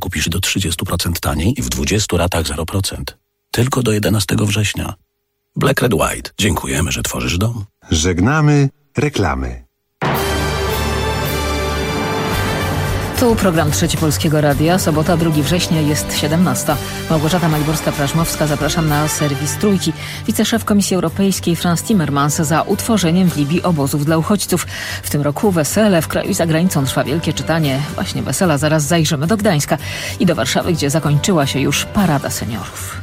kupisz do 30% taniej i w 20 ratach 0%. Tylko do 11 września. Black Red White. Dziękujemy, że tworzysz dom. Żegnamy reklamy. Tu program Trzeci Polskiego Radia. Sobota, 2 września, jest 17. Małgorzata Maliborska-Prażmowska, zapraszam na serwis Trójki. Wiceszef Komisji Europejskiej Frans Timmermans za utworzeniem w Libii obozów dla uchodźców. W tym roku wesele w kraju i za granicą trwa wielkie czytanie. Właśnie wesela, zaraz zajrzymy do Gdańska i do Warszawy, gdzie zakończyła się już Parada Seniorów.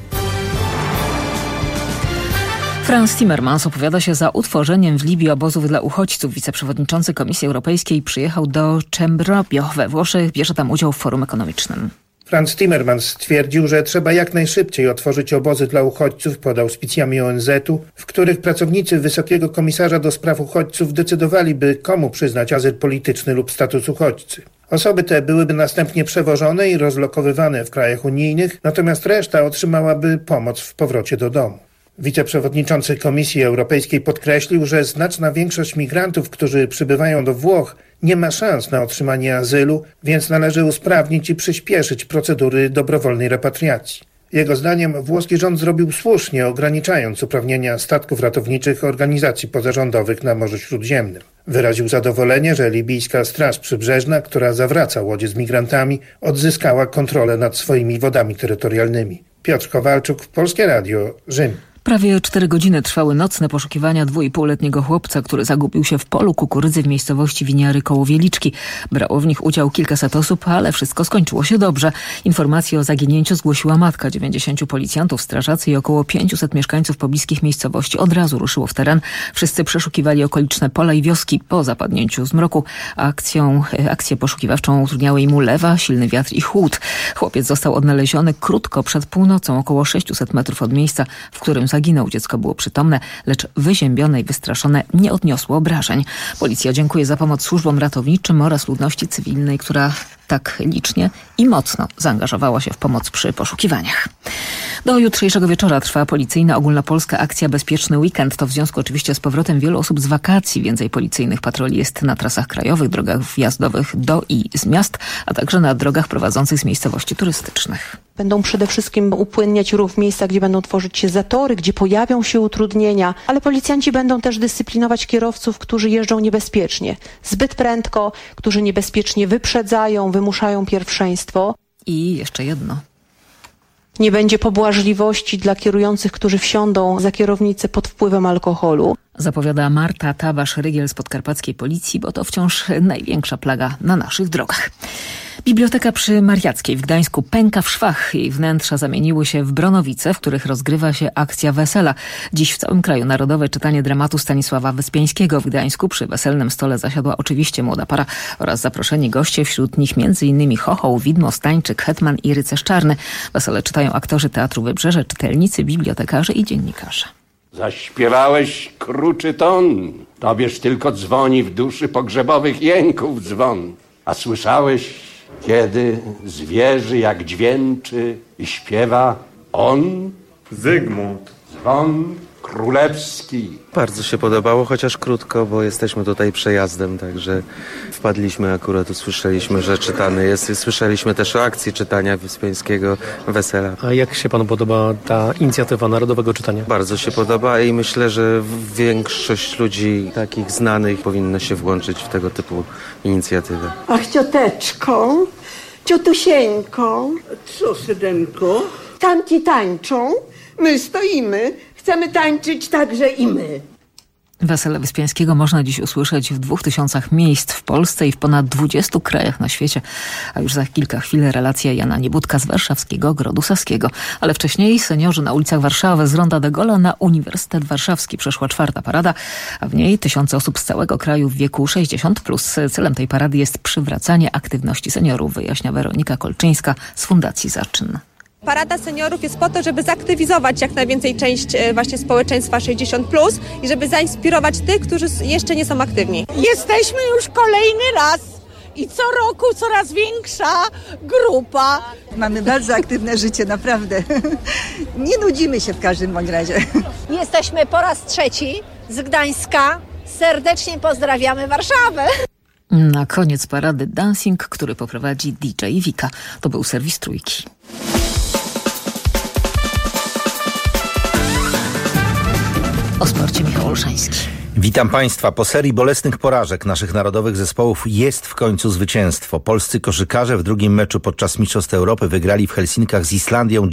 Frans Timmermans opowiada się za utworzeniem w Libii obozów dla uchodźców. Wiceprzewodniczący Komisji Europejskiej przyjechał do Cembrobbio we Włoszech. Bierze tam udział w forum ekonomicznym. Frans Timmermans stwierdził, że trzeba jak najszybciej otworzyć obozy dla uchodźców pod auspicjami ONZ-u, w których pracownicy Wysokiego Komisarza do Spraw Uchodźców decydowaliby, komu przyznać azyl polityczny lub status uchodźcy. Osoby te byłyby następnie przewożone i rozlokowywane w krajach unijnych, natomiast reszta otrzymałaby pomoc w powrocie do domu. Wiceprzewodniczący Komisji Europejskiej podkreślił, że znaczna większość migrantów, którzy przybywają do Włoch, nie ma szans na otrzymanie azylu, więc należy usprawnić i przyspieszyć procedury dobrowolnej repatriacji. Jego zdaniem włoski rząd zrobił słusznie, ograniczając uprawnienia statków ratowniczych organizacji pozarządowych na Morzu Śródziemnym. Wyraził zadowolenie, że libijska Straż Przybrzeżna, która zawraca łodzie z migrantami, odzyskała kontrolę nad swoimi wodami terytorialnymi. Piotr Kowalczuk, Polskie Radio, Rzym. Prawie 4 godziny trwały nocne poszukiwania 2,5-letniego chłopca, który zagubił się w polu kukurydzy w miejscowości Winiary koło Wieliczki. Brało w nich udział kilkaset osób, ale wszystko skończyło się dobrze. Informację o zaginięciu zgłosiła matka. 90 policjantów, strażacy i około 500 mieszkańców pobliskich miejscowości od razu ruszyło w teren. Wszyscy przeszukiwali okoliczne pola i wioski po zapadnięciu zmroku. Akcję poszukiwawczą utrudniały im ulewa, silny wiatr i chłód. Chłopiec został odnaleziony krótko przed północą, około 600 metrów od miejsca, w którym zaginął. Dziecko było przytomne, lecz wyziębione i wystraszone, nie odniosło obrażeń. Policja dziękuje za pomoc służbom ratowniczym oraz ludności cywilnej, która tak licznie i mocno zaangażowała się w pomoc przy poszukiwaniach. Do jutrzejszego wieczora trwa policyjna ogólnopolska akcja Bezpieczny Weekend. To w związku oczywiście z powrotem wielu osób z wakacji. Więcej policyjnych patroli jest na trasach krajowych, drogach wjazdowych do i z miast, a także na drogach prowadzących z miejscowości turystycznych. Będą przede wszystkim upłynniać ruch w miejscach, gdzie będą tworzyć się zatory, gdzie pojawią się utrudnienia, ale policjanci będą też dyscyplinować kierowców, którzy jeżdżą niebezpiecznie, zbyt prędko, którzy niebezpiecznie wyprzedzają, wymuszają pierwszeństwo. I jeszcze jedno. Nie będzie pobłażliwości dla kierujących, którzy wsiądą za kierownicę pod wpływem alkoholu. Zapowiada Marta Tawasz-Rygiel z podkarpackiej policji, bo to wciąż największa plaga na naszych drogach. Biblioteka przy Mariackiej w Gdańsku pęka w szwach. Jej wnętrza zamieniły się w Bronowice, w których rozgrywa się akcja wesela. Dziś w całym kraju narodowe czytanie dramatu Stanisława Wyspiańskiego. W Gdańsku przy weselnym stole zasiadła oczywiście młoda para oraz zaproszeni goście, wśród nich m.in. Chochoł, Widmo, Stańczyk, Hetman i Rycerz Czarny. Wesele czytają aktorzy Teatru Wybrzeże, czytelnicy, bibliotekarze i dziennikarze. Zaśpiewałeś kruczy ton, tobież tylko dzwoni w duszy pogrzebowych jęków dzwon. A słyszałeś, kiedy zwierzy jak dźwięczy i śpiewa on? Zygmunt. Dzwon królewski. Bardzo się podobało, chociaż krótko, bo jesteśmy tutaj przejazdem, także wpadliśmy akurat, usłyszeliśmy, że czytany jest. Słyszeliśmy też o akcji czytania Wyspiańskiego Wesela. A jak się panu podoba ta inicjatywa Narodowego Czytania? Bardzo się podoba i myślę, że większość ludzi takich znanych powinno się włączyć w tego typu inicjatywę. Ach, cioteczko, ciotusieńko. Co, sydenko? Tamci tańczą, my stoimy. Chcemy tańczyć także i my. Wesele Wyspiańskiego można dziś usłyszeć w 2000 miejsc w Polsce i w ponad 20 krajach na świecie. A już za kilka chwil relacja Jana Niebudka z warszawskiego Ogrodu Saskiego. Ale wcześniej seniorzy na ulicach Warszawy z Ronda de Gola na Uniwersytet Warszawski przeszła 4. parada, a w niej tysiące osób z całego kraju w wieku 60+. Celem tej parady jest przywracanie aktywności seniorów, wyjaśnia Weronika Kolczyńska z Fundacji Zaczyn. Parada seniorów jest po to, żeby zaktywizować jak najwięcej część właśnie społeczeństwa 60+ i żeby zainspirować tych, którzy jeszcze nie są aktywni. Jesteśmy już kolejny raz i co roku coraz większa grupa. Mamy bardzo aktywne życie, naprawdę. Nie nudzimy się w każdym bądź razie. Jesteśmy po raz 3 z Gdańska. Serdecznie pozdrawiamy Warszawę. Na koniec parady dancing, który poprowadzi DJ Wika. To był serwis Trójki. O sporcie Michał Olszański. Witam Państwa. Po serii bolesnych porażek naszych narodowych zespołów jest w końcu zwycięstwo. Polscy koszykarze w drugim meczu podczas Mistrzostw Europy wygrali w Helsinkach z Islandią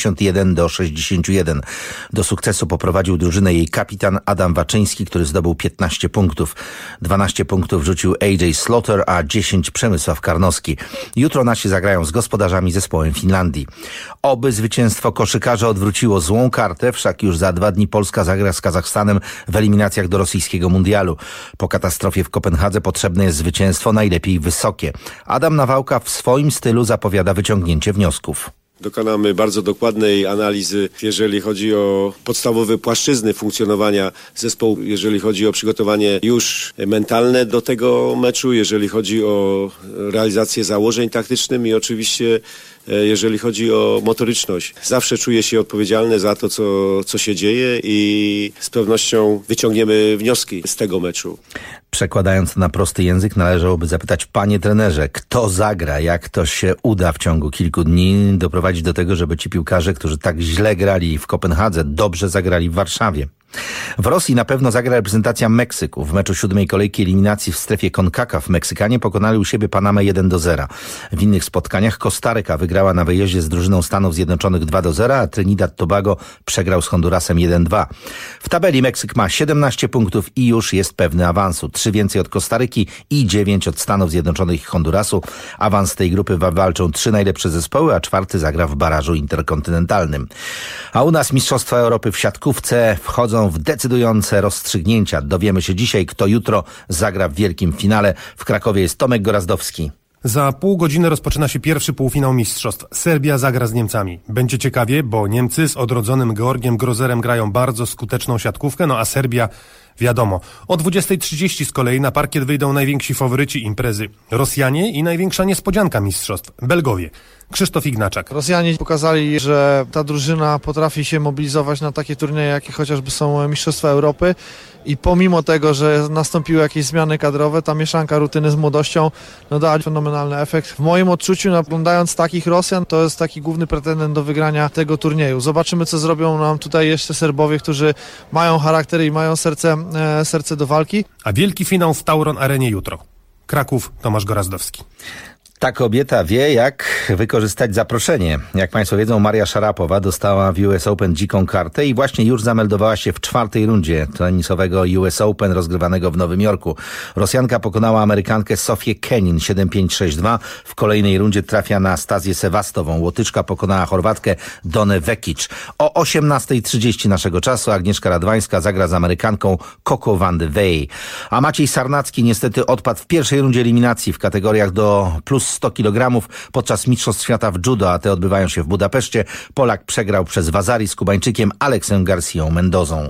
91-61. Do sukcesu poprowadził drużynę jej kapitan Adam Waczyński, który zdobył 15 punktów. 12 punktów rzucił AJ Slaughter, a 10 Przemysław Karnowski. Jutro nasi zagrają z gospodarzami zespołem Finlandii. Oby zwycięstwo koszykarza odwróciło złą kartę, wszak już za 2 dni Polska zagra z Kazachstanem w eliminacjach do rosyjskiego mundialu. Po katastrofie w Kopenhadze potrzebne jest zwycięstwo, najlepiej wysokie. Adam Nawałka w swoim stylu zapowiada wyciągnięcie wniosków. Dokonamy bardzo dokładnej analizy, jeżeli chodzi o podstawowe płaszczyzny funkcjonowania zespołu, jeżeli chodzi o przygotowanie już mentalne do tego meczu, jeżeli chodzi o realizację założeń taktycznych i oczywiście jeżeli chodzi o motoryczność. Zawsze czuję się odpowiedzialny za to, co się dzieje i z pewnością wyciągniemy wnioski z tego meczu. Przekładając na prosty język, należałoby zapytać, panie trenerze, kto zagra, jak to się uda w ciągu kilku dni doprowadzić do tego, żeby ci piłkarze, którzy tak źle grali w Kopenhadze, dobrze zagrali w Warszawie. W Rosji na pewno zagra reprezentacja Meksyku. W meczu 7. kolejki eliminacji w strefie CONCACAF Meksykanie pokonali u siebie Panamę 1-0. W innych spotkaniach Kostaryka wygrała na wyjeździe z drużyną Stanów Zjednoczonych 2-0, a Trinidad Tobago przegrał z Hondurasem 1-2. W tabeli Meksyk ma 17 punktów i już jest pewny awansu. 3 więcej od Kostaryki i 9 od Stanów Zjednoczonych i Hondurasu. Awans tej grupy walczą 3 najlepsze zespoły, a 4. zagra w barażu interkontynentalnym. A u nas Mistrzostwa Europy w siatkówce wchodzą w decydujące rozstrzygnięcia. Dowiemy się dzisiaj, kto jutro zagra w wielkim finale. W Krakowie jest Tomek Gorazdowski. Za pół godziny rozpoczyna się pierwszy półfinał mistrzostw. Serbia zagra z Niemcami. Będzie ciekawie, bo Niemcy z odrodzonym Georgiem Grozerem grają bardzo skuteczną siatkówkę, no a Serbia wiadomo. O 20:30 z kolei na parkiet wyjdą najwięksi faworyci imprezy. Rosjanie i największa niespodzianka mistrzostw. Belgowie. Krzysztof Ignaczak. Rosjanie pokazali, że ta drużyna potrafi się mobilizować na takie turnieje, jakie chociażby są Mistrzostwa Europy i pomimo tego, że nastąpiły jakieś zmiany kadrowe, ta mieszanka rutyny z młodością dała fenomenalny efekt. W moim odczuciu, oglądając takich Rosjan, to jest taki główny pretendent do wygrania tego turnieju. Zobaczymy, co zrobią nam tutaj jeszcze Serbowie, którzy mają charakter i mają serce do walki. A wielki finał w Tauron Arenie jutro. Kraków, Tomasz Gorazdowski. Ta kobieta wie, jak wykorzystać zaproszenie. Jak Państwo wiedzą, Maria Szarapowa dostała w US Open dziką kartę i właśnie już zameldowała się w 4. rundzie tenisowego US Open rozgrywanego w Nowym Jorku. Rosjanka pokonała Amerykankę Sofię Kenin 7-5-6-2. W kolejnej rundzie trafia na Stazję Sewastową. Łotyczka pokonała Chorwatkę Donę Vekic. O 18:30 naszego czasu Agnieszka Radwańska zagra z Amerykanką Coco van de Wey. A Maciej Sarnacki niestety odpadł w pierwszej rundzie eliminacji w kategoriach do plus 100 kg podczas Mistrzostw Świata w judo, a te odbywają się w Budapeszcie. Polak przegrał przez Wazari z Kubańczykiem Aleksem Garcją Mendozą.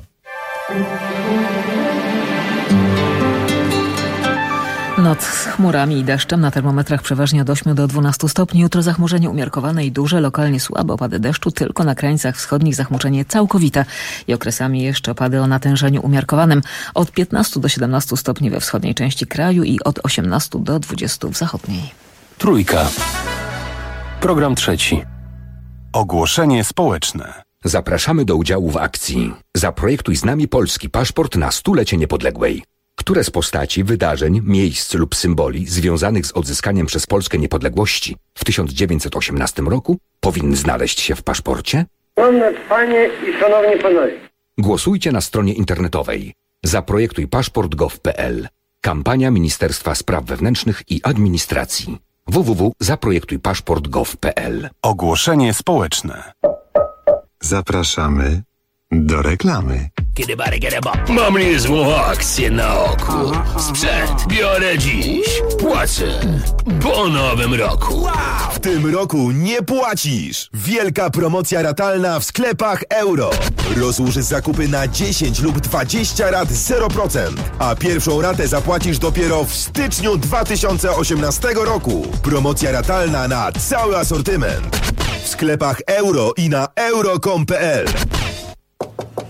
Noc z chmurami i deszczem, na termometrach przeważnie od 8 do 12 stopni. Jutro zachmurzenie umiarkowane i duże, lokalnie słabe opady deszczu, tylko na krańcach wschodnich zachmurzenie całkowite i okresami jeszcze opady o natężeniu umiarkowanym. Od 15 do 17 stopni we wschodniej części kraju i od 18 do 20 w zachodniej. Trójka. Program trzeci. Ogłoszenie społeczne. Zapraszamy do udziału w akcji. Zaprojektuj z nami polski paszport na 100-lecie niepodległej. Które z postaci, wydarzeń, miejsc lub symboli związanych z odzyskaniem przez Polskę niepodległości w 1918 roku powinny znaleźć się w paszporcie? Szanowne panie i szanowni panowie. Głosujcie na stronie internetowej zaprojektujpaszport.gov.pl. Kampania Ministerstwa Spraw Wewnętrznych i Administracji. www.zaprojektujpaszport.gov.pl. Ogłoszenie społeczne. Zapraszamy do reklamy. Mam niezłą akcję na oku. Sprzęt biorę dziś. Płacę po nowym roku. W tym roku nie płacisz! Wielka promocja ratalna w sklepach Euro. Rozłóż zakupy na 10 lub 20 rat 0%, a pierwszą ratę zapłacisz dopiero w styczniu 2018 roku. Promocja ratalna na cały asortyment. W sklepach Euro i na euro.com.pl.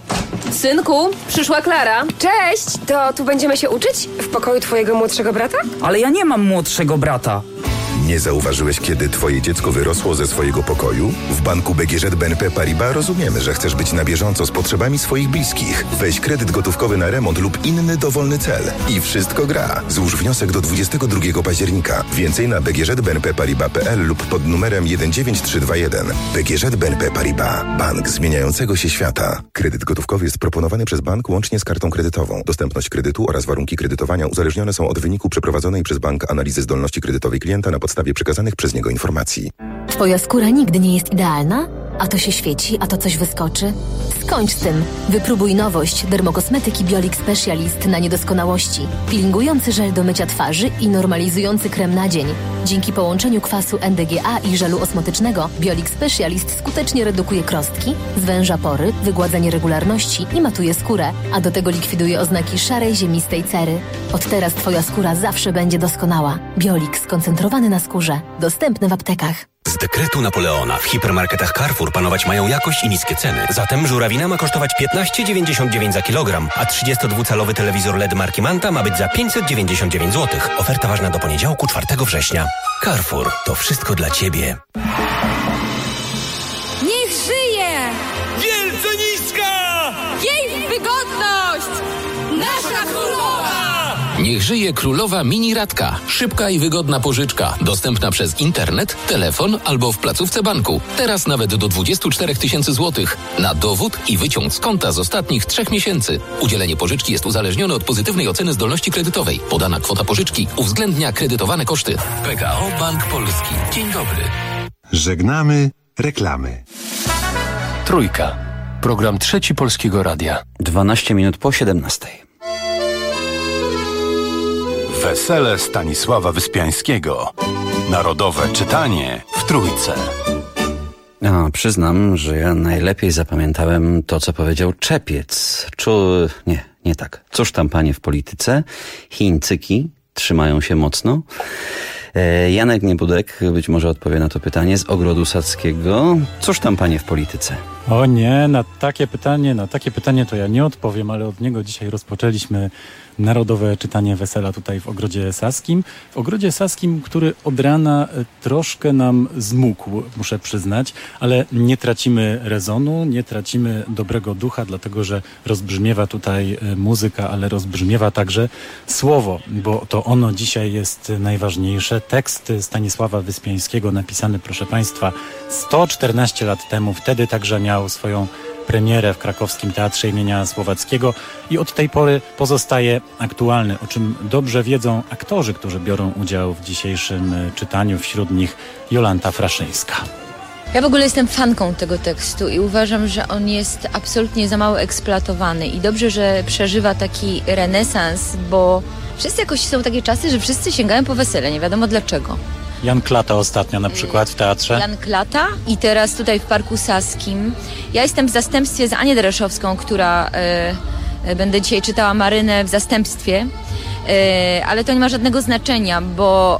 Synku, przyszła Klara. Cześć, to tu będziemy się uczyć? W pokoju twojego młodszego brata? Ale ja nie mam młodszego brata. Nie zauważyłeś, kiedy twoje dziecko wyrosło ze swojego pokoju? W banku BGŻ BNP Paribas rozumiemy, że chcesz być na bieżąco z potrzebami swoich bliskich. Weź kredyt gotówkowy na remont lub inny dowolny cel. I wszystko gra. Złóż wniosek do 22 października. Więcej na bgżbnpparibas.pl lub pod numerem 19321. BGŻ BNP Paribas. Bank zmieniającego się świata. Kredyt gotówkowy jest proponowany przez bank łącznie z kartą kredytową. Dostępność kredytu oraz warunki kredytowania uzależnione są od wyniku przeprowadzonej przez bank analizy zdolności kredytowej klienta na podstawie przekazanych przez niego informacji. Twoja skóra nigdy nie jest idealna? A to się świeci, a to coś wyskoczy? Skończ z tym. Wypróbuj nowość dermokosmetyki Biolix Specialist na niedoskonałości. Peelingujący żel do mycia twarzy i normalizujący krem na dzień. Dzięki połączeniu kwasu NDGA i żelu osmotycznego Biolix Specialist skutecznie redukuje krostki, zwęża pory, wygładza nieregularności i matuje skórę, a do tego likwiduje oznaki szarej, ziemistej cery. Od teraz Twoja skóra zawsze będzie doskonała. Biolix skoncentrowany na skórze. Dostępny w aptekach. Z dekretu Napoleona w hipermarketach Carrefour panować mają jakość i niskie ceny. Zatem żurawina ma kosztować 15,99 za kilogram, a 32-calowy telewizor LED marki Manta ma być za 599 zł. Oferta ważna do poniedziałku 4 września. Carrefour. To wszystko dla Ciebie. Niech żyje! Wielce niska! Jej wygodność! Nasza królowa! Niech żyje królowa mini Radka. Szybka i wygodna pożyczka. Dostępna przez internet, telefon albo w placówce banku. Teraz nawet do 24 000 złotych. Na dowód i wyciąg z konta z ostatnich 3 miesięcy. Udzielenie pożyczki jest uzależnione od pozytywnej oceny zdolności kredytowej. Podana kwota pożyczki uwzględnia kredytowane koszty. PKO Bank Polski. Dzień dobry. Żegnamy reklamy. Trójka. Program Trzeci Polskiego Radia. 12 minut po 17. Wesele Stanisława Wyspiańskiego. Narodowe czytanie w Trójce. Przyznam, że ja najlepiej zapamiętałem to, co powiedział Czepiec. Nie tak. Cóż tam, panie, w polityce? Chińczyki trzymają się mocno. Janek Niebudek być może odpowie na to pytanie z Ogrodu Sadzkiego. Cóż tam, panie, w polityce? O nie, na takie pytanie to ja nie odpowiem, ale od niego dzisiaj rozpoczęliśmy narodowe czytanie wesela tutaj w Ogrodzie Saskim. W Ogrodzie Saskim, który od rana troszkę nam zmógł, muszę przyznać, ale nie tracimy rezonu, nie tracimy dobrego ducha, dlatego że rozbrzmiewa tutaj muzyka, ale rozbrzmiewa także słowo, bo to ono dzisiaj jest najważniejsze. Tekst Stanisława Wyspiańskiego napisany, proszę Państwa, 114 lat temu, wtedy także miał swoją premierę w krakowskim Teatrze imienia Słowackiego i od tej pory pozostaje aktualny, o czym dobrze wiedzą aktorzy, którzy biorą udział w dzisiejszym czytaniu, wśród nich Jolanta Fraszyńska. Ja w ogóle jestem fanką tego tekstu i uważam, że on jest absolutnie za mało eksploatowany i dobrze, że przeżywa taki renesans, bo wszyscy jakoś są takie czasy, że wszyscy sięgają po wesele, nie wiadomo dlaczego. Jan Klata ostatnio na przykład w teatrze. Jan Klata i teraz tutaj w Parku Saskim. Ja jestem w zastępstwie za Anię Dereszowską, która będę dzisiaj czytała Marynę w zastępstwie, ale to nie ma żadnego znaczenia, bo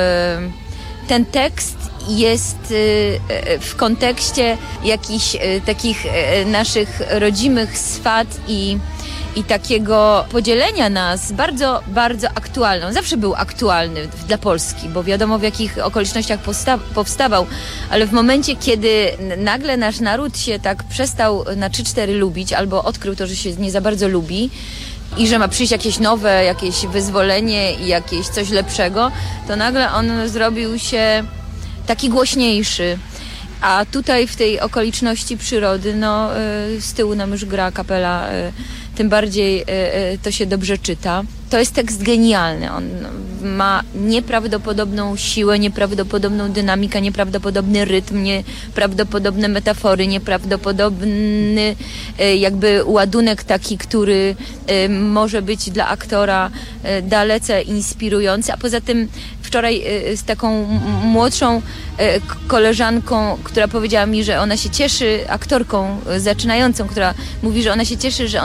ten tekst jest w kontekście jakichś takich naszych rodzimych swat i takiego podzielenia nas bardzo, bardzo aktualny. On zawsze był aktualny dla Polski, bo wiadomo w jakich okolicznościach powstawał, ale w momencie, kiedy nagle nasz naród się tak przestał na 3-4 lubić, albo odkrył to, że się nie za bardzo lubi i że ma przyjść jakieś nowe, jakieś wyzwolenie i jakieś coś lepszego, to nagle on zrobił się taki głośniejszy. A tutaj w tej okoliczności przyrody, z tyłu nam już gra kapela, tym bardziej to się dobrze czyta. To jest tekst genialny. On ma nieprawdopodobną siłę, nieprawdopodobną dynamikę, nieprawdopodobny rytm, nieprawdopodobne metafory, nieprawdopodobny jakby ładunek taki, który może być dla aktora dalece inspirujący. A poza tym wczoraj z taką młodszą koleżanką, która powiedziała mi, że ona się cieszy, aktorką zaczynającą, która mówi, że ona się cieszy, że ona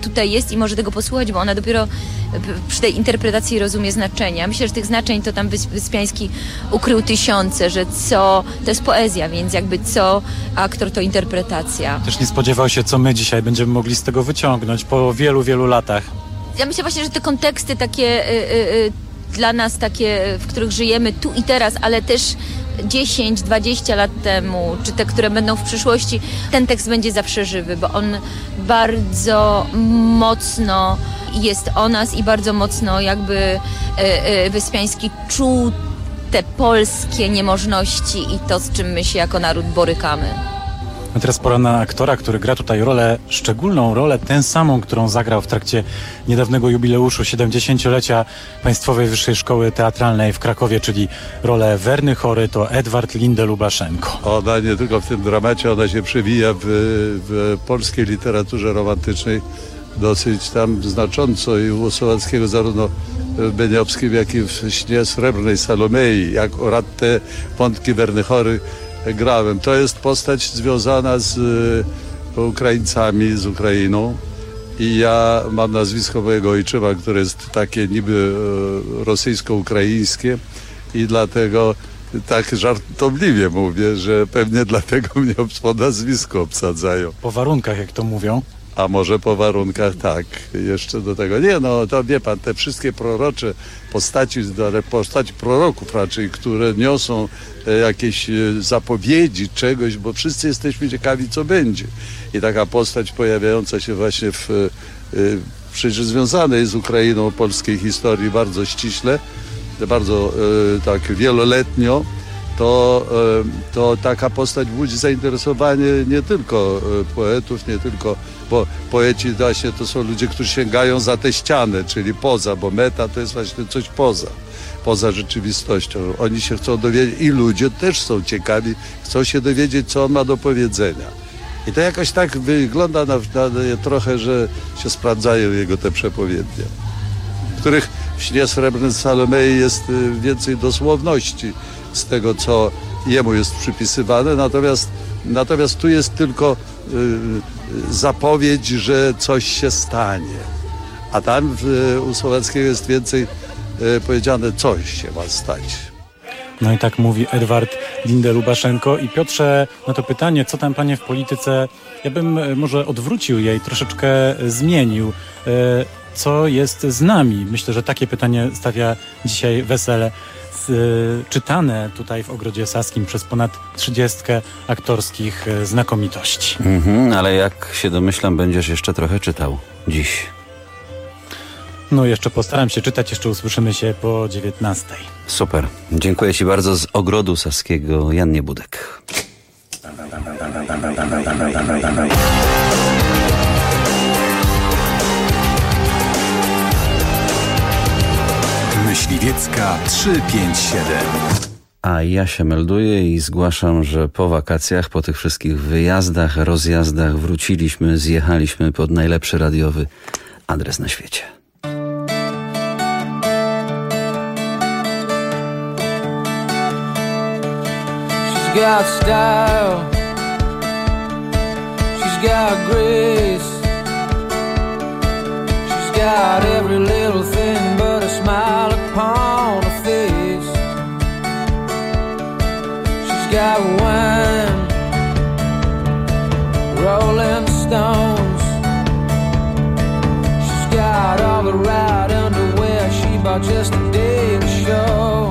tutaj jest i może tego posłuchać, bo ona dopiero przy tej interpretacji rozumie znaczenia. Myślę, że tych znaczeń to tam Wyspiański ukrył tysiące, że to jest poezja, więc jakby co aktor to interpretacja. Też nie spodziewał się, co my dzisiaj będziemy mogli z tego wyciągnąć po wielu, wielu latach. Ja myślę właśnie, że te konteksty takie dla nas takie, w których żyjemy tu i teraz, ale też 10-20 lat temu, czy te, które będą w przyszłości, ten tekst będzie zawsze żywy, bo on bardzo mocno jest o nas i bardzo mocno jakby Wyspiański czuł te polskie niemożności i to, z czym my się jako naród borykamy. A teraz pora na aktora, który gra tutaj rolę, szczególną rolę, tę samą, którą zagrał w trakcie niedawnego jubileuszu 70-lecia Państwowej Wyższej Szkoły Teatralnej w Krakowie, czyli rolę Werny Chory, to Edward Linde-Lubaszenko. Ona nie tylko w tym dramacie, ona się przewija w polskiej literaturze romantycznej dosyć tam znacząco i u Słowackiego zarówno w Beniowskim, jak i w Śnie Srebrnej Salomei, jak oraz te wątki Werny Chory grałem. To jest postać związana z Ukraińcami, z Ukrainą i ja mam nazwisko mojego ojczyma, które jest takie niby rosyjsko-ukraińskie i dlatego tak żartobliwie mówię, że pewnie dlatego mnie po nazwisku obsadzają. Po warunkach, jak to mówią. A może po warunkach, tak. Jeszcze do tego. Nie, no to wie pan, te wszystkie prorocze postaci, postaci proroków raczej, które niosą jakieś zapowiedzi czegoś, bo wszyscy jesteśmy ciekawi, co będzie. I taka postać pojawiająca się właśnie przecież związanej z Ukrainą polskiej historii bardzo ściśle, bardzo tak wieloletnio, to taka postać budzi zainteresowanie nie tylko poetów, nie tylko, bo poeci właśnie to są ludzie, którzy sięgają za tę ścianę, czyli poza, bo meta to jest właśnie coś poza rzeczywistością. Oni się chcą dowiedzieć i ludzie też są ciekawi, chcą się dowiedzieć, co on ma do powiedzenia. I to jakoś tak wygląda na trochę, że się sprawdzają jego te przepowiednie, w których w Śnie Srebrnej Salomei jest więcej dosłowności z tego, co jemu jest przypisywane, natomiast tu jest tylko zapowiedź, że coś się stanie. A tam u Słowackiego jest więcej powiedziane, coś się ma stać. No i tak mówi Edward Linde-Lubaszenko. I Piotrze, na to pytanie, co tam panie w polityce, ja bym może odwrócił jej, troszeczkę zmienił. Co jest z nami? Myślę, że takie pytanie stawia dzisiaj Wesele, czytane tutaj w Ogrodzie Saskim przez ponad 30 aktorskich znakomitości. Ale jak się domyślam, będziesz jeszcze trochę czytał dziś. No jeszcze postaram się czytać, jeszcze usłyszymy się po 19. Super. Dziękuję ci bardzo z Ogrodu Saskiego, Jan Niebudek. Myśliwiecka 357. A ja się melduję i zgłaszam, że po wakacjach, po tych wszystkich wyjazdach, rozjazdach wróciliśmy, zjechaliśmy pod najlepszy radiowy adres na świecie. She's got style, she's got grace, she's got every little thing but a smile upon her face. She's got wine, Rolling Stones, she's got all the right underwear she bought just a day of the show.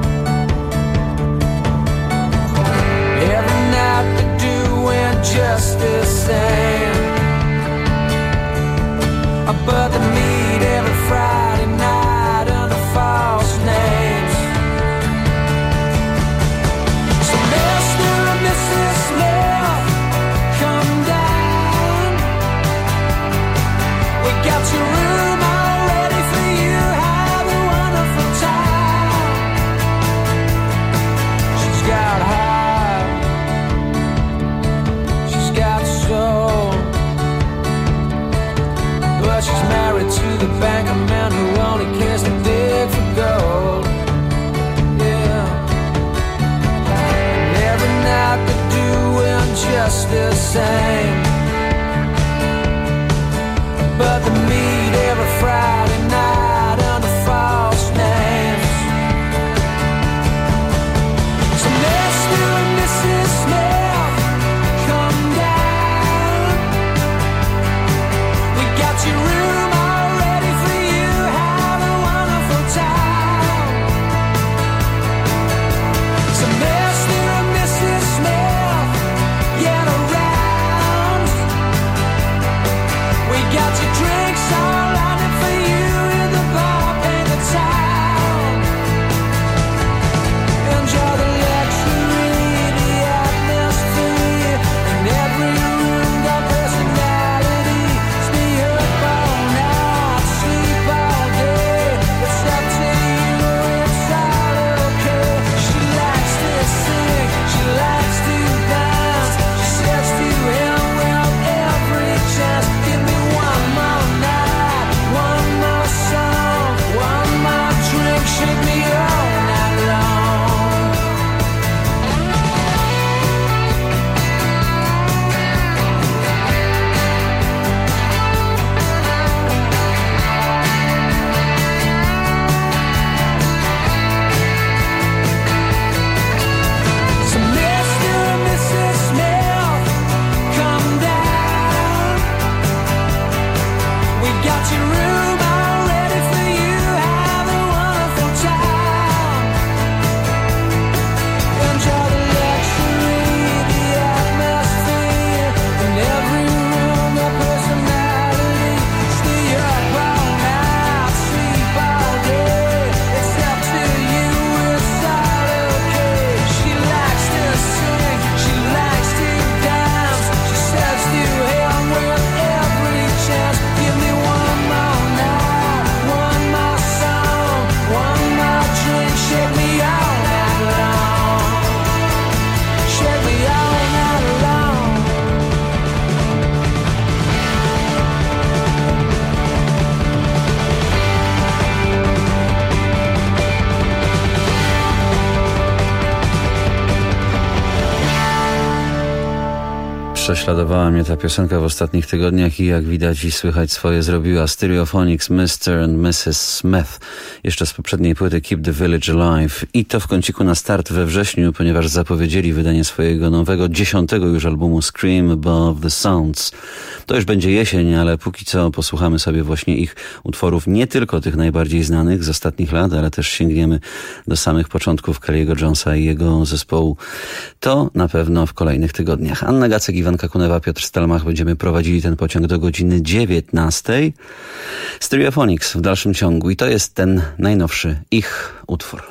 Every night they do and just the same, but they meet every Friday night under false names. So Mr. and Mrs. Smith, come down. We got your room all ready for you. Have a wonderful time. She's got heart, she's got soul, but she's married to the banker man who only cares to dig for gold. Yeah. And every night they're doing just the same, but Prześladowała mnie ta piosenka w ostatnich tygodniach i jak widać i słychać swoje zrobiła Stereophonics, Mr. and Mrs. Smith. Jeszcze z poprzedniej płyty Keep the Village Alive. I to w kąciku na start we wrześniu, ponieważ zapowiedzieli wydanie swojego nowego, 10. już albumu Scream Above the Sounds. To już będzie jesień, ale póki co posłuchamy sobie właśnie ich utworów, nie tylko tych najbardziej znanych z ostatnich lat, ale też sięgniemy do samych początków Kelly'ego Jonesa i jego zespołu. To na pewno w kolejnych tygodniach. Anna Gacek, Iwanka Kunewa, Piotr Stelmach. Będziemy prowadzili ten pociąg do godziny 19. Stereophonics w dalszym ciągu i to jest ten najnowszy ich utwór.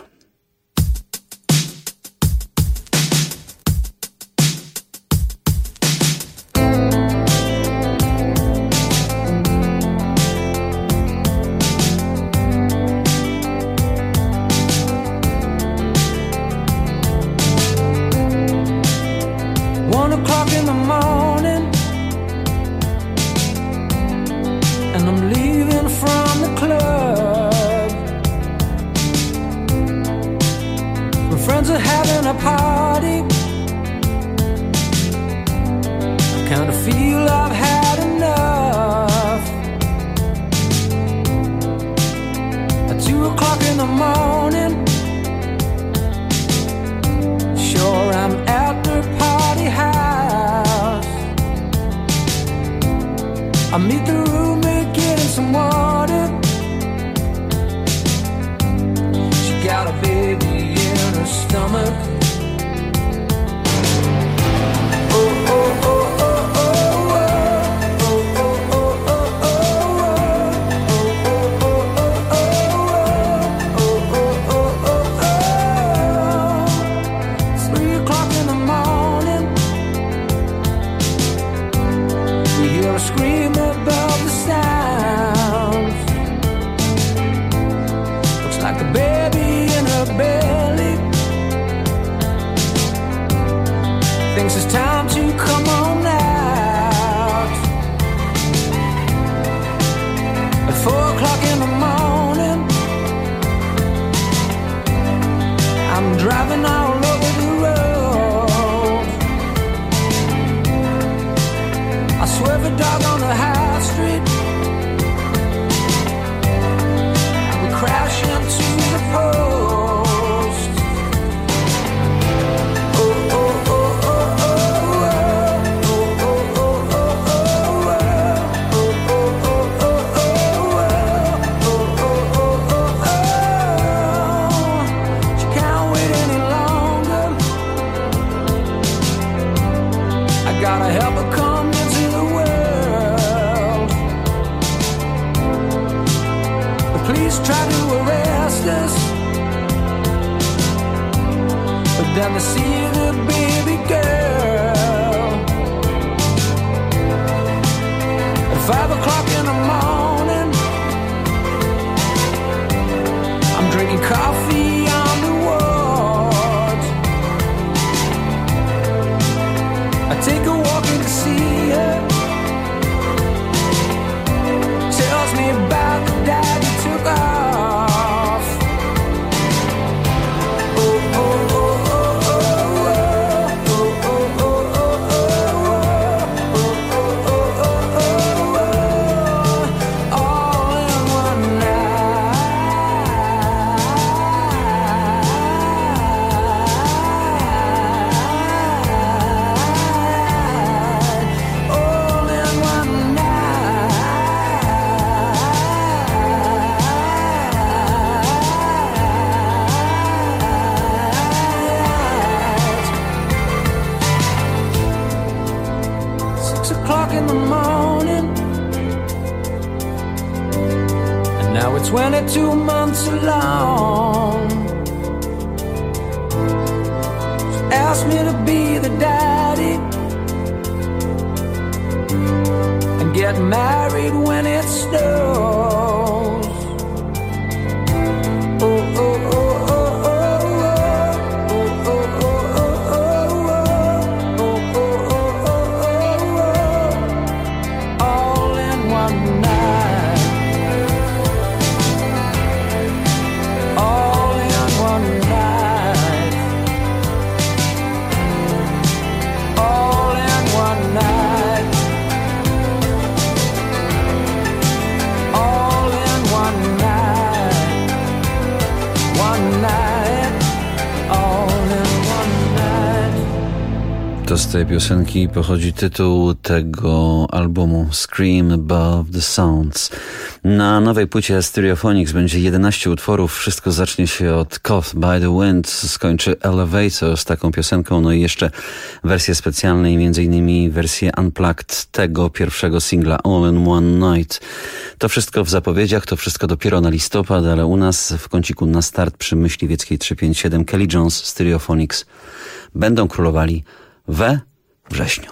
To z tej piosenki pochodzi tytuł tego albumu Scream Above the Sounds. Na nowej płycie Stereophonics będzie 11 utworów. Wszystko zacznie się od Caught by the Wind, skończy Elevator z taką piosenką, no i jeszcze wersje specjalne i m.in. wersję Unplugged tego pierwszego singla All in One Night. To wszystko w zapowiedziach, to wszystko dopiero na listopad, ale u nas w kąciku na start przy Myśliwieckiej 357 Kelly Jones, Stereophonics będą królowali we wrześniu.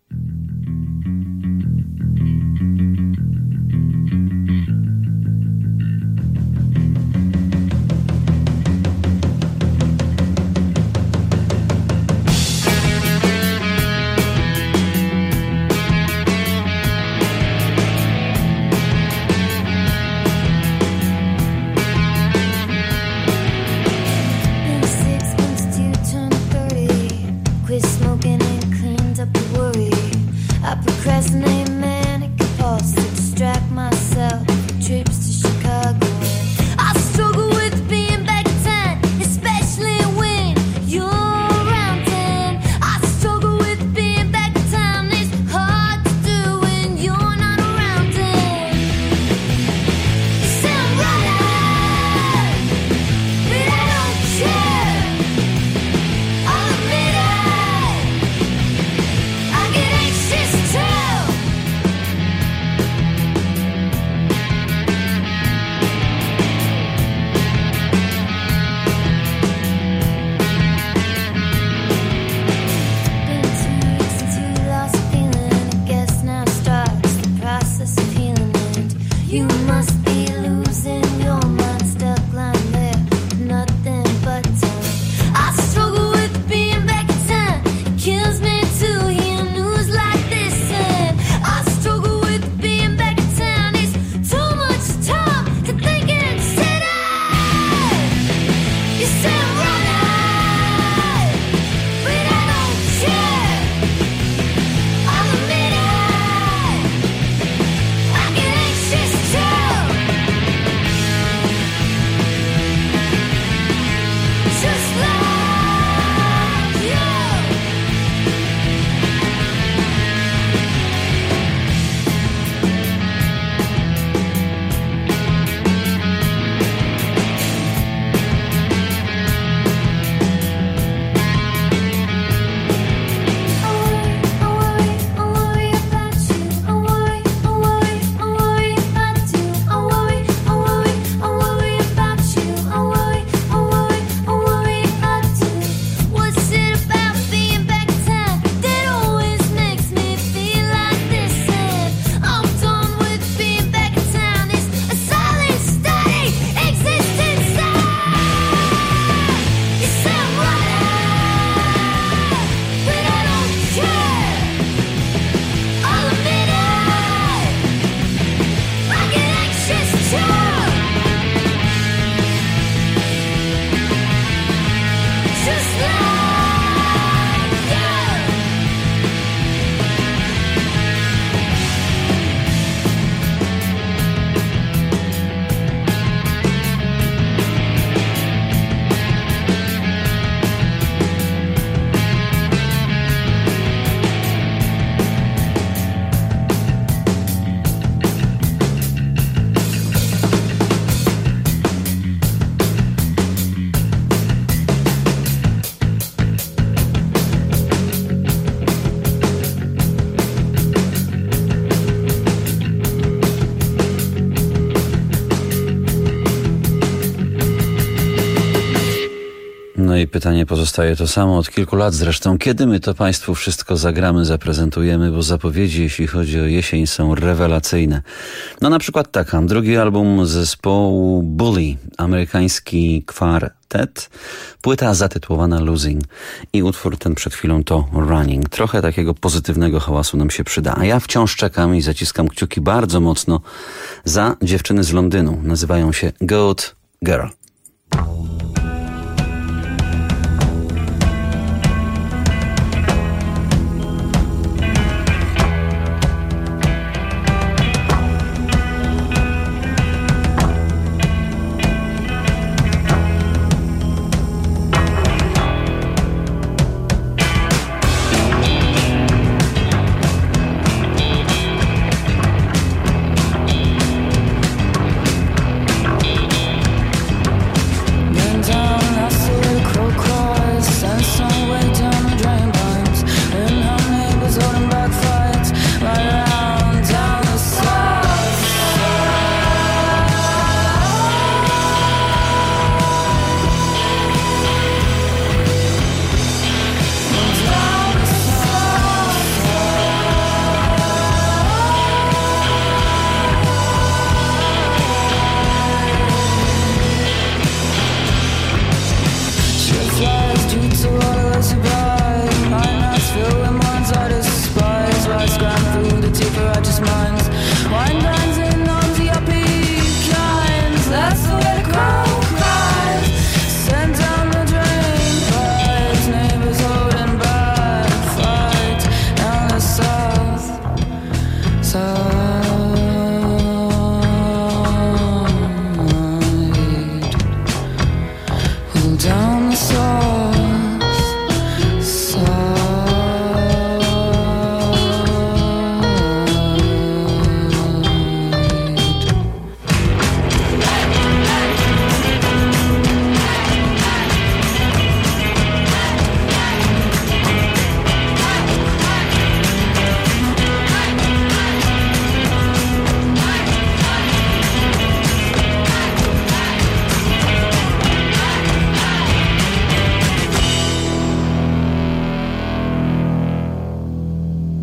No i pytanie pozostaje to samo od kilku lat zresztą. Kiedy my to Państwu wszystko zagramy, zaprezentujemy, bo zapowiedzi, jeśli chodzi o jesień, są rewelacyjne. No na przykład taka, drugi album zespołu Bully, amerykański kwartet, płyta zatytułowana Losing i utwór ten przed chwilą to Running. Trochę takiego pozytywnego hałasu nam się przyda. A ja wciąż czekam i zaciskam kciuki bardzo mocno za dziewczyny z Londynu. Nazywają się Goat Girl.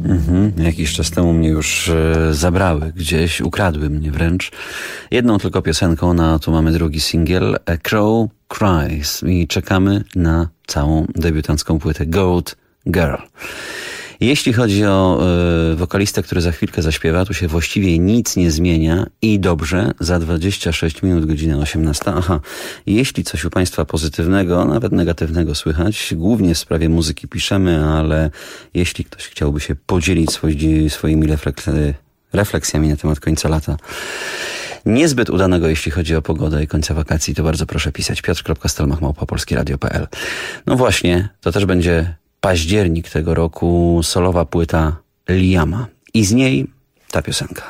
Jakiś czas temu mnie już zabrały gdzieś, ukradły mnie wręcz. Jedną tylko piosenką, na tu mamy drugi singiel, A Crow Cries, i czekamy na całą debiutancką płytę Goat Girl. Jeśli chodzi o wokalistę, który za chwilkę zaśpiewa, tu się właściwie nic nie zmienia i dobrze, za 26 minut, godzina 18. Aha, jeśli coś u Państwa pozytywnego, nawet negatywnego słychać, głównie w sprawie muzyki piszemy, ale jeśli ktoś chciałby się podzielić swoimi refleksjami na temat końca lata, niezbyt udanego, jeśli chodzi o pogodę i końca wakacji, to bardzo proszę pisać piotr.stelmach@polskieradio.pl. No właśnie, to też będzie październik tego roku, solowa płyta Liama. I z niej ta piosenka.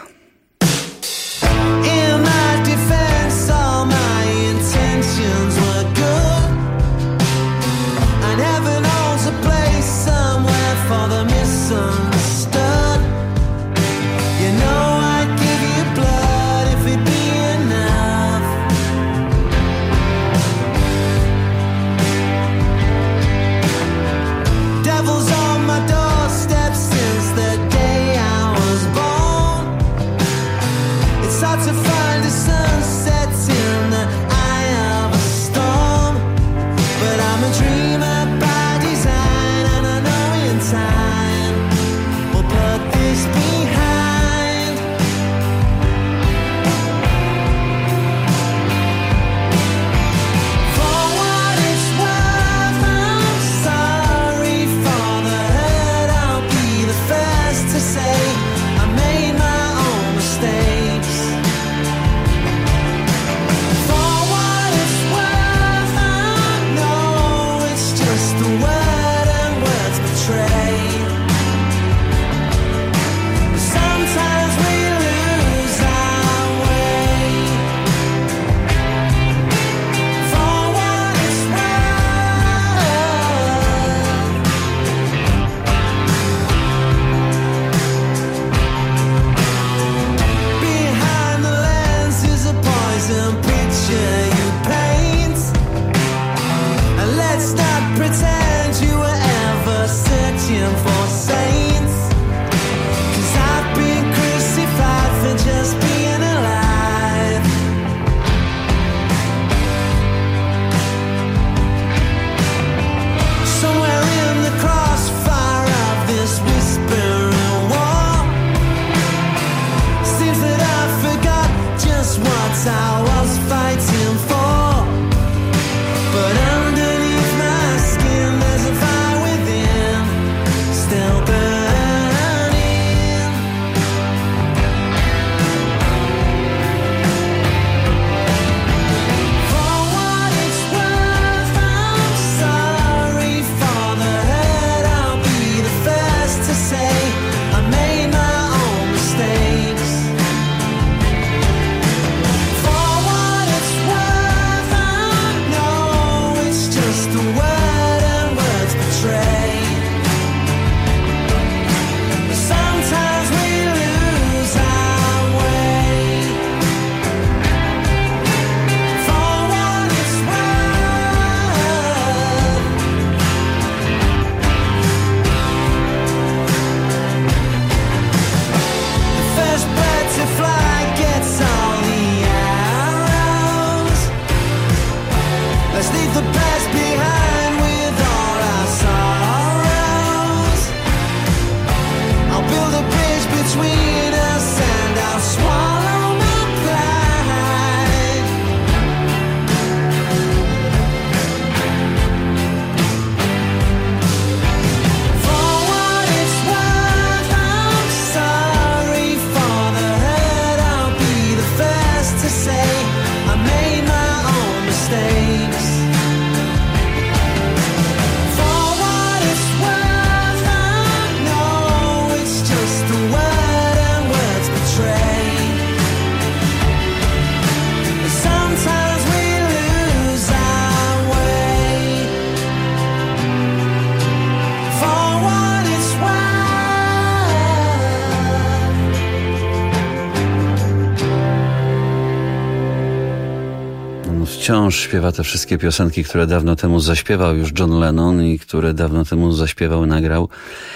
Wciąż śpiewa te wszystkie piosenki, które dawno temu zaśpiewał już John Lennon i które dawno temu zaśpiewał, nagrał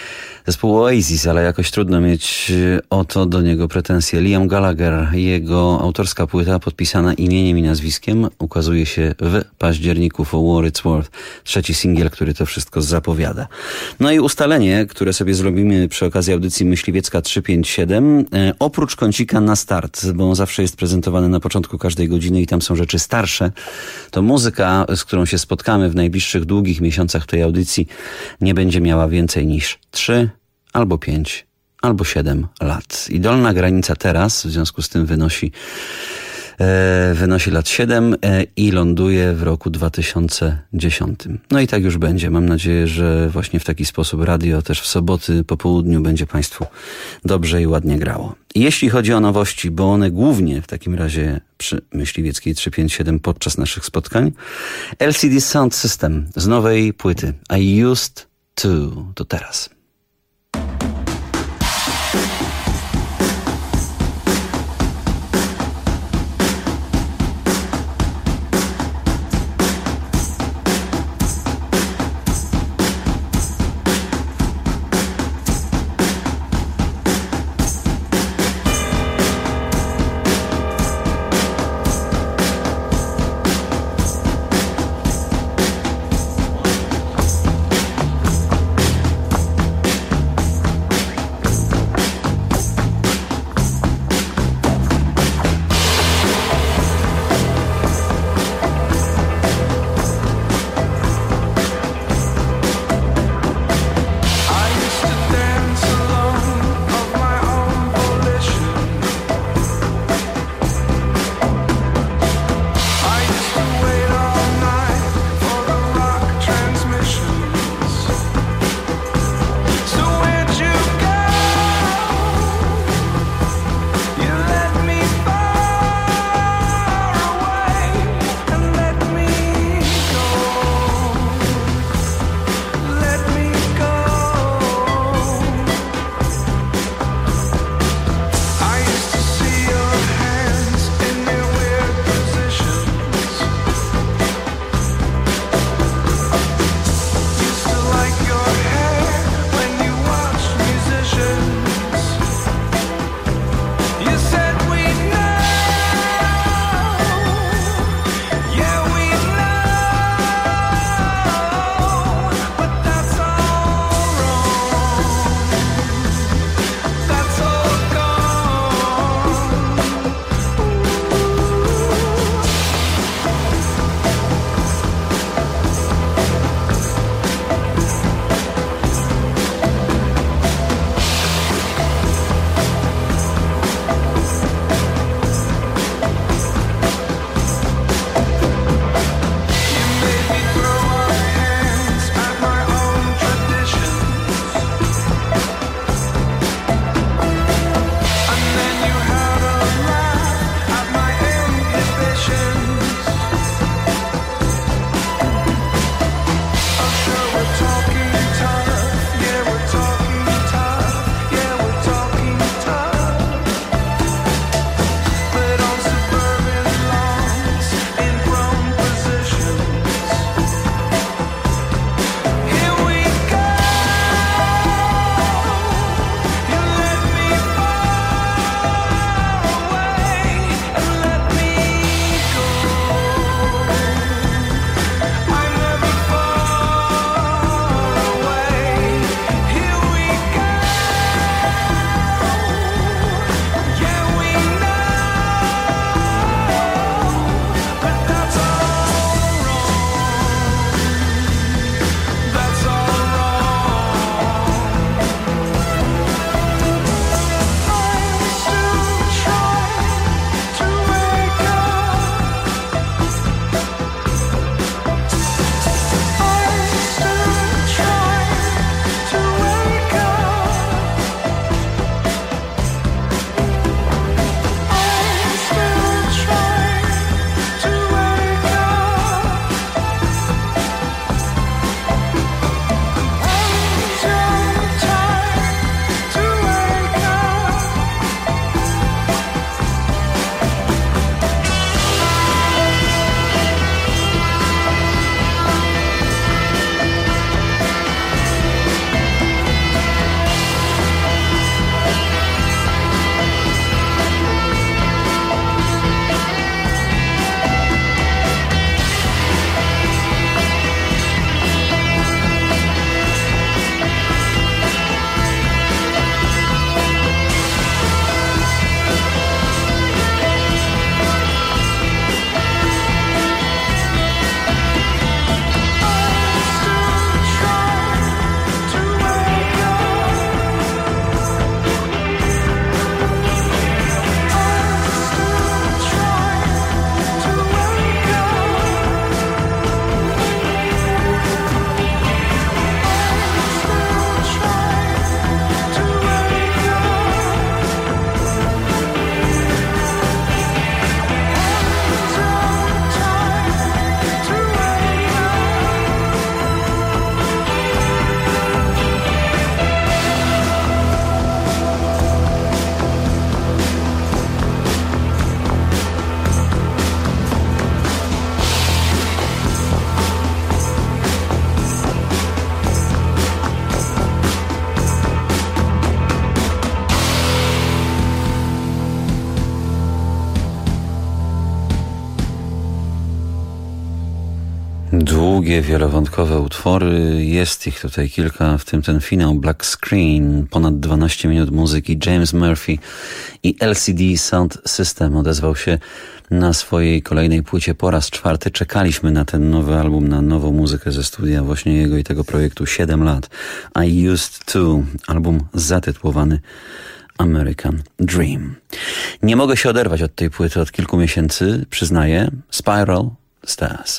Zespół Oasis, ale jakoś trudno mieć o to do niego pretensje. Liam Gallagher, jego autorska płyta podpisana imieniem i nazwiskiem ukazuje się w październiku. For What It's Worth, trzeci singiel, który to wszystko zapowiada. No i ustalenie, które sobie zrobimy przy okazji audycji Myśliwiecka 357, oprócz kącika na start, bo on zawsze jest prezentowany na początku każdej godziny i tam są rzeczy starsze, to muzyka, z którą się spotkamy w najbliższych długich miesiącach tej audycji, nie będzie miała więcej niż 3 albo 5 albo 7 lat. I dolna granica teraz w związku z tym wynosi lat 7 i ląduje w roku 2010. No i tak już będzie. Mam nadzieję, że właśnie w taki sposób radio też w soboty po południu będzie Państwu dobrze i ładnie grało. I jeśli chodzi o nowości, bo one głównie w takim razie przy Myśliwieckiej 357 podczas naszych spotkań, LCD Sound System z nowej płyty I Used To teraz. Długie, wielowątkowe utwory, jest ich tutaj kilka, w tym ten finał Black Screen, ponad 12 minut muzyki. James Murphy i LCD Sound System odezwał się na swojej kolejnej płycie po raz 4. Czekaliśmy na ten nowy album, na nową muzykę ze studia właśnie jego i tego projektu 7 lat. I Used To, album zatytułowany American Dream. Nie mogę się oderwać od tej płyty od kilku miesięcy, przyznaję. Spiral Stairs.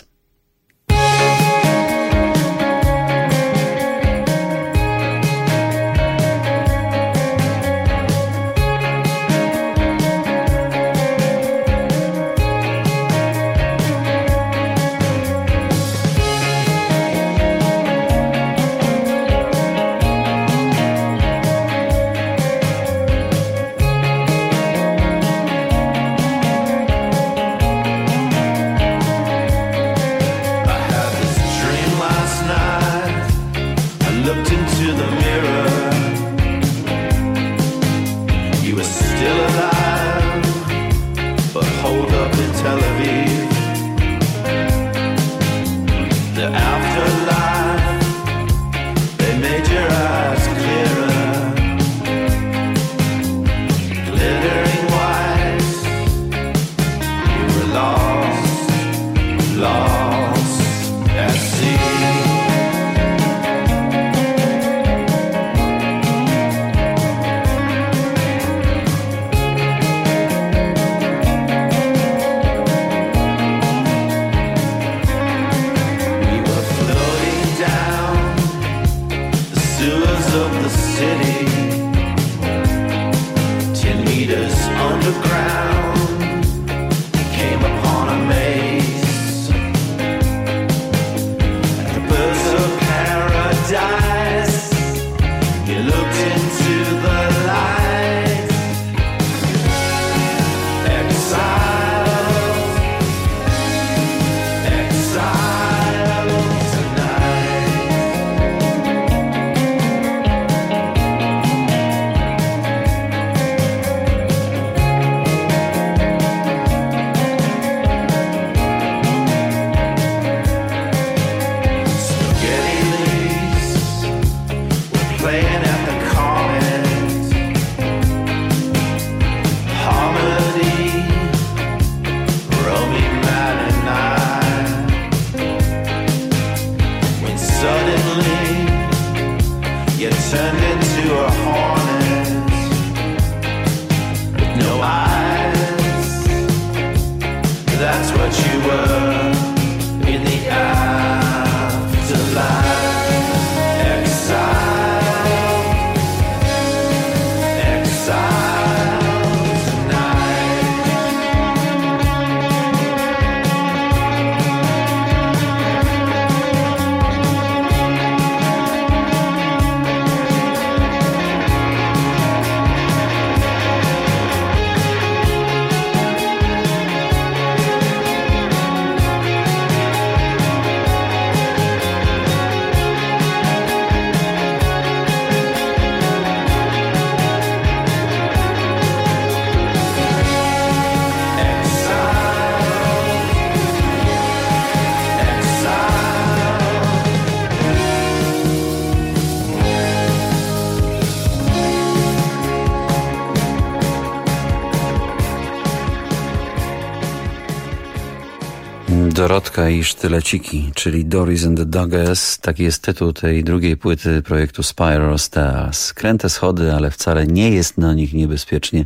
Dorotka i Sztyleciki, czyli Doris and the Doggers. Taki jest tytuł tej drugiej płyty projektu Spiral Stairs. Kręte schody, ale wcale nie jest na nich niebezpiecznie.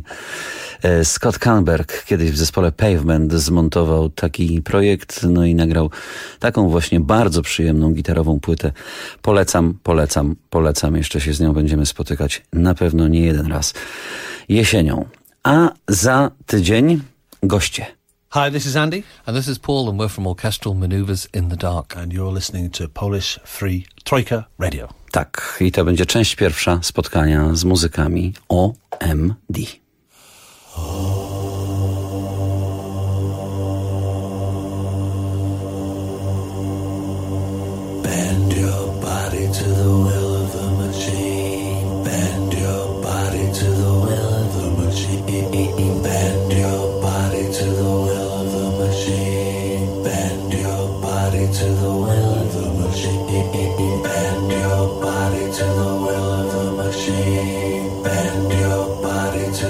Scott Canberg kiedyś w zespole Pavement zmontował taki projekt, no i nagrał taką właśnie bardzo przyjemną gitarową płytę. Polecam. Jeszcze się z nią będziemy spotykać na pewno nie jeden raz jesienią. A za tydzień goście. Hi, this is Andy. And this is Paul, and we're from Orchestral Manoeuvres in the Dark. And you're listening to Polish Free Troika Radio. Tak, i to będzie część pierwsza spotkania z muzykami OMD. Bend your body to the will of the machine. Bend your body to the will of the machine. Bend your body to the will of the machine. Bend your body to the will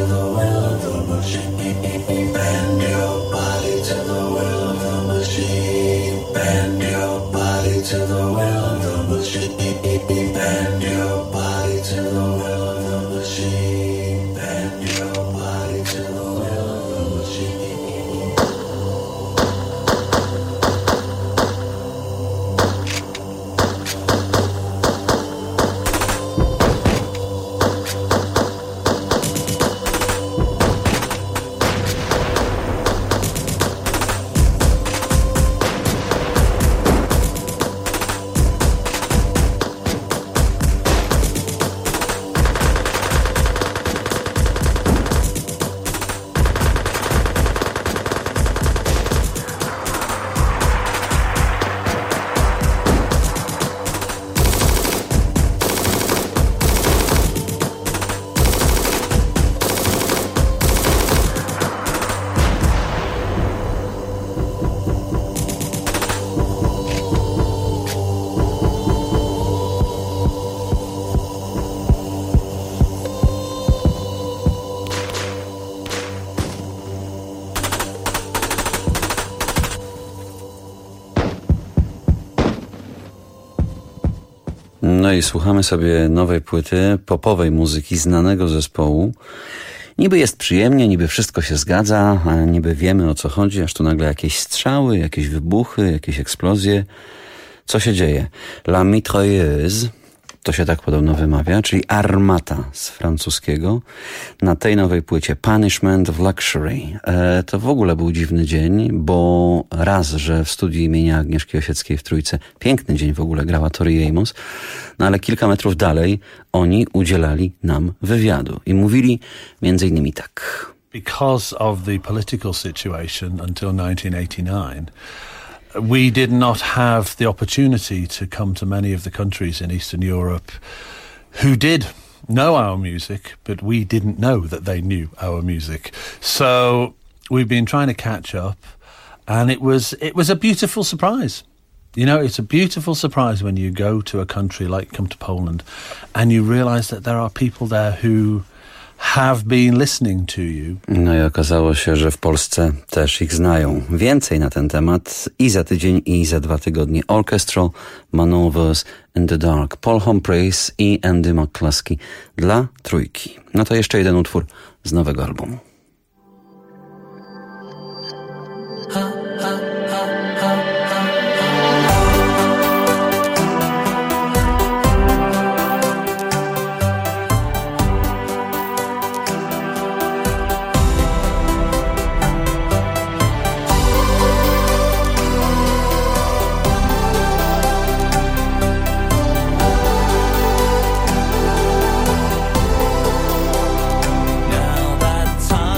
the will of the machine. Bend your body to the will of the machine. Bend your body to the will of the machine. Bend your body to the will of the machine. Bend your body to the will of the machine. No i słuchamy sobie nowej płyty popowej muzyki znanego zespołu. Niby jest przyjemnie, niby wszystko się zgadza, a niby wiemy, o co chodzi, aż tu nagle jakieś strzały, jakieś wybuchy, jakieś eksplozje. Co się dzieje? La mitrailleuse, to się tak podobno wymawia, czyli armata z francuskiego. Na tej nowej płycie Punishment of Luxury. To w ogóle był dziwny dzień, bo raz, że w studiu imienia Agnieszki Osieckiej w Trójce, piękny dzień w ogóle, grała Tori Amos, no ale kilka metrów dalej oni udzielali nam wywiadu i mówili między innymi tak. Because of the political situation until 1989, we did not have the opportunity to come to many of the countries in Eastern Europe who did know our music, but we didn't know that they knew our music. So we've been trying to catch up, and it was a beautiful surprise. You know, it's a beautiful surprise when you go to a country like come to Poland and you realize that there are people there who have been listening to you. No i okazało się, że w Polsce też ich znają. Więcej na ten temat i za tydzień, i za 2 tygodnie. Orchestral Manoeuvres in the Dark. Paul Humphreys i Andy McCluskey dla Trójki. No to jeszcze jeden utwór z nowego albumu. Now that time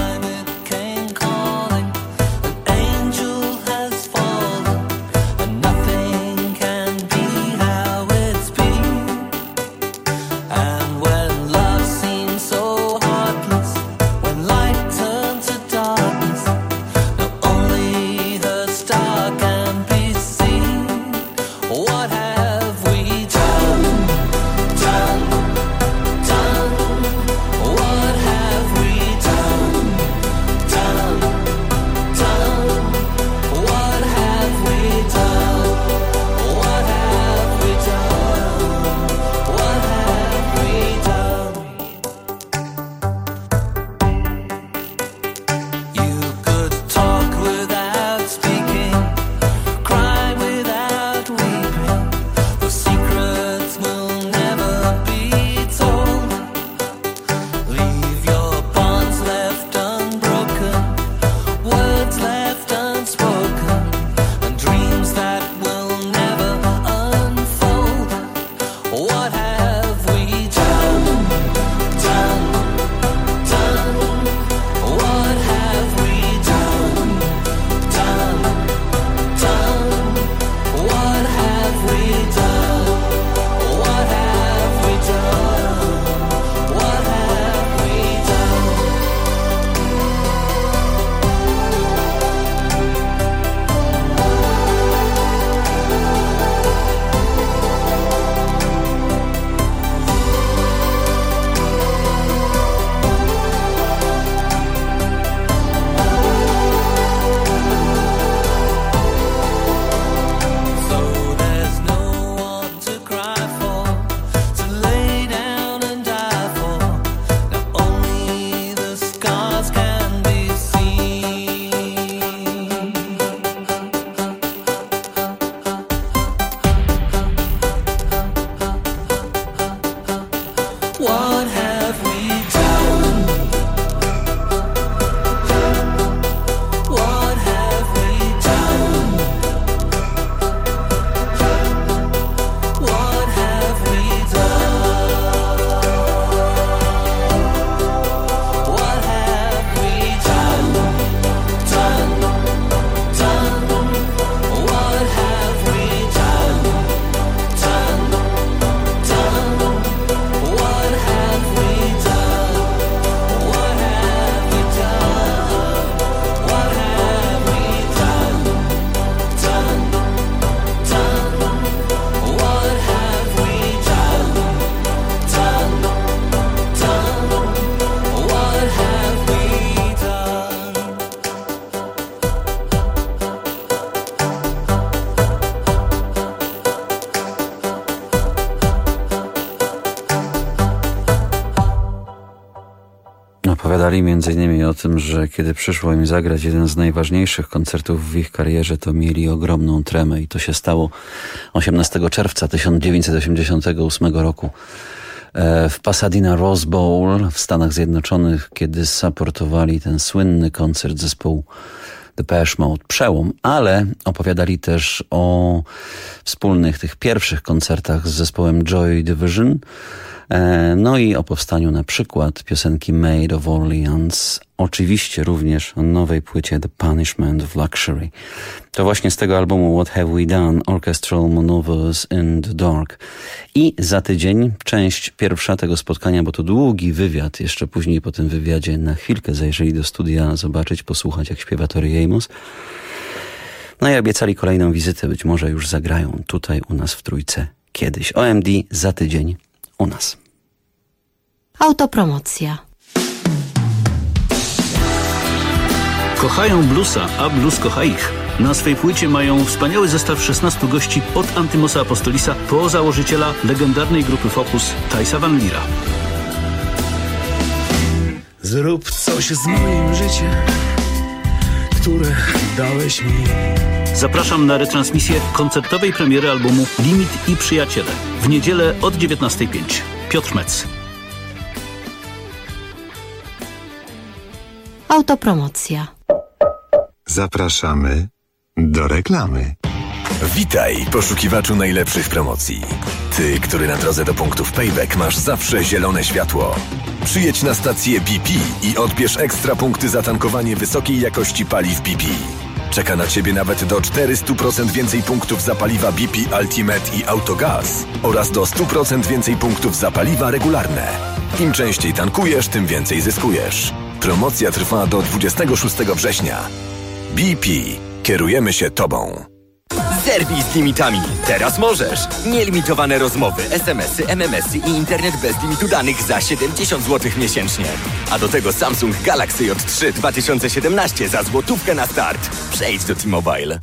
Opowiadali m.in. o tym, że kiedy przyszło im zagrać jeden z najważniejszych koncertów w ich karierze, to mieli ogromną tremę i to się stało 18 czerwca 1988 roku w Pasadena Rose Bowl w Stanach Zjednoczonych, kiedy supportowali ten słynny koncert zespołu Depeche Mode. Przełom, ale opowiadali też o wspólnych tych pierwszych koncertach z zespołem Joy Division, no i o powstaniu na przykład piosenki Made of Orleans, oczywiście również o nowej płycie The Punishment of Luxury. To właśnie z tego albumu What Have We Done? Orchestral Maneuvers in the Dark. I za tydzień część pierwsza tego spotkania, bo to długi wywiad, jeszcze później po tym wywiadzie na chwilkę zajrzeli do studia zobaczyć, posłuchać jak śpiewa Tori Amos. No i obiecali kolejną wizytę, być może już zagrają tutaj u nas w Trójce kiedyś. OMD za tydzień u nas. Autopromocja. Kochają bluesa, a blues kocha ich. Na swej płycie mają wspaniały zestaw 16 gości od Antymosa Apostolisa po założyciela legendarnej grupy Focus, Thijsa Van Liera. Zrób coś z moim życiem, które dałeś mi. Zapraszam na retransmisję koncertowej premiery albumu Limit i Przyjaciele. W niedzielę od 19:05. Piotr Metz. Autopromocja. Zapraszamy do reklamy. Witaj, poszukiwaczu najlepszych promocji. Ty, który na drodze do punktów Payback masz zawsze zielone światło. Przyjedź na stację BP i odbierz ekstra punkty za tankowanie wysokiej jakości paliw BP. Czeka na Ciebie nawet do 400% więcej punktów za paliwa BP Ultimate i Autogaz oraz do 100% więcej punktów za paliwa regularne. Im częściej tankujesz, tym więcej zyskujesz. Promocja trwa do 26 września. BP. Kierujemy się Tobą. Zerwij z limitami. Teraz możesz. Nielimitowane rozmowy, SMS-y, MMS-y i internet bez limitu danych za 70 zł miesięcznie. A do tego Samsung Galaxy J3 2017 za złotówkę na start. Przejdź do T-Mobile.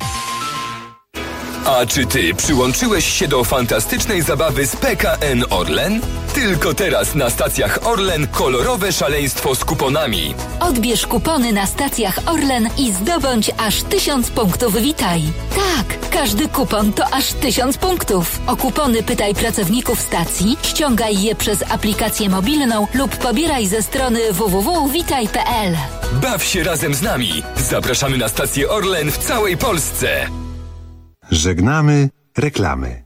A czy ty przyłączyłeś się do fantastycznej zabawy z PKN Orlen? Tylko teraz na stacjach Orlen kolorowe szaleństwo z kuponami. Odbierz kupony na stacjach Orlen i zdobądź aż 1000 punktów Witaj. Tak, każdy kupon to aż 1000 punktów. O kupony pytaj pracowników stacji, ściągaj je przez aplikację mobilną lub pobieraj ze strony www.witaj.pl. Baw się razem z nami. Zapraszamy na stację Orlen w całej Polsce. Żegnamy reklamy.